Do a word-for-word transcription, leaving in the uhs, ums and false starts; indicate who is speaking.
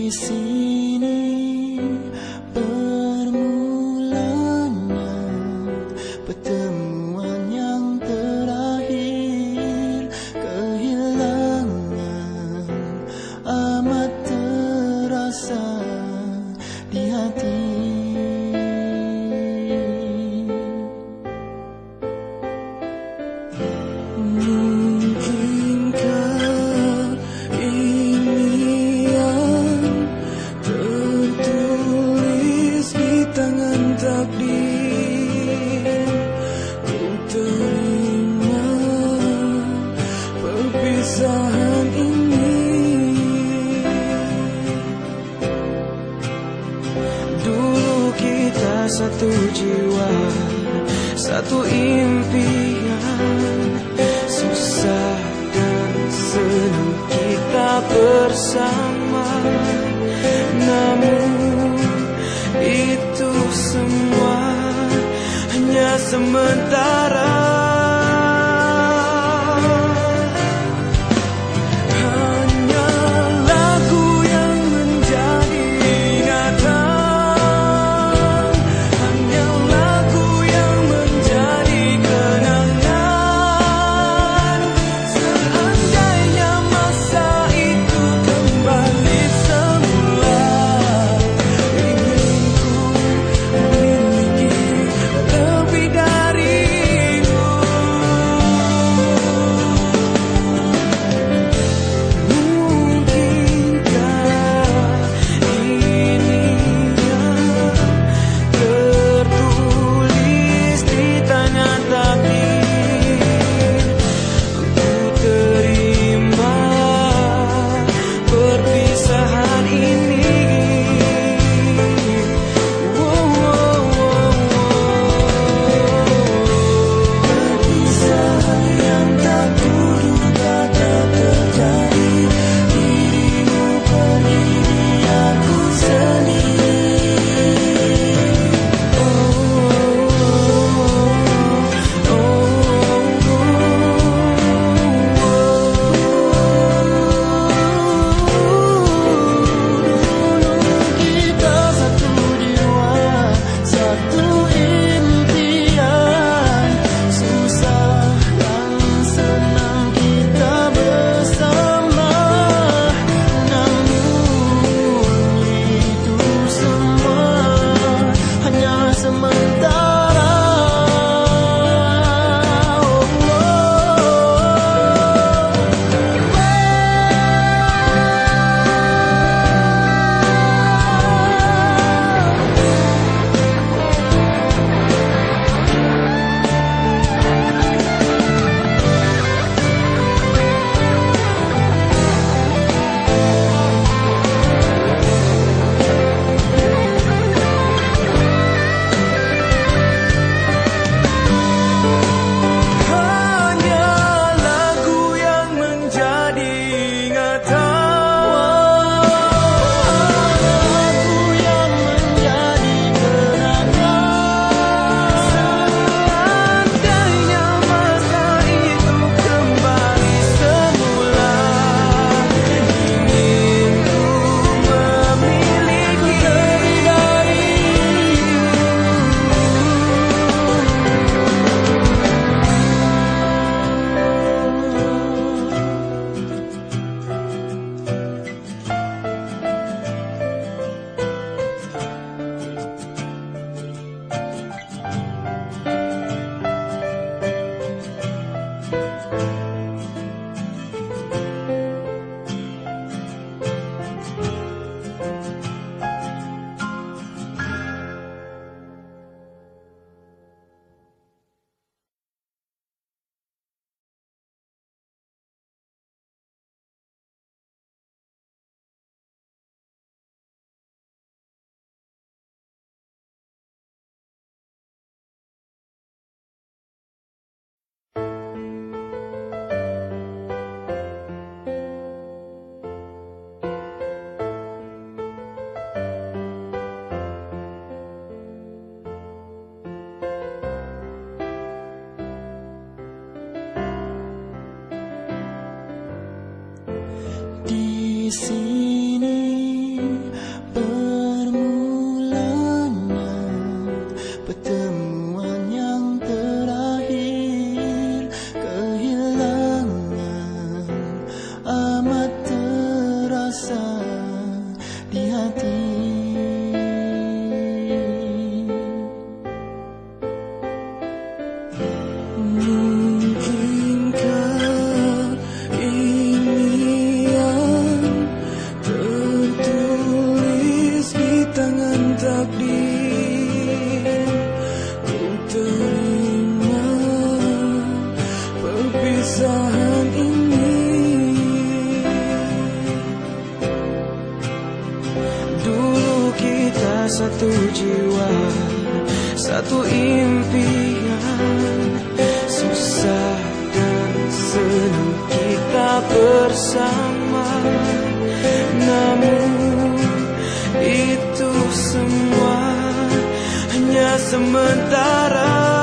Speaker 1: sini permulanya pertemuan yang terakhir, kehilangan amat terasa di hati. Mungkinkah ini yang tertulis di tangan takdir? Ku terima perpisahan ini. Dulu kita satu jiwa, satu impian, susah dan senang kita bersama. Namun itu semua hanya sementara. Hanya lagu yang menjadi ingatan, hanya lagu yang menjadi kenangan. Seandainya masa itu kembali semula, ingin ku memiliki lebih darimu. Mungkinkah ini yang tertulis di tangan takdir? Ku terima perpisahan ini. Perpisahan yang tak kuduga tak terjadi. Dirimu pergi, aku sendiri. Kita satu jiwa, satu impian, susah dan senang kita bersama. Namun itu semua hanya sementara. Hanya lagu yang menjadi ingatan, lagu yang menjadi kenangan. Seandainya masa itu kembali semula, ingin ku memiliki lebih darimu. Di sini perpisahan ini. Dulu kita satu jiwa, satu impian, susah dan senang kita bersama. Namun itu semua hanya sementara.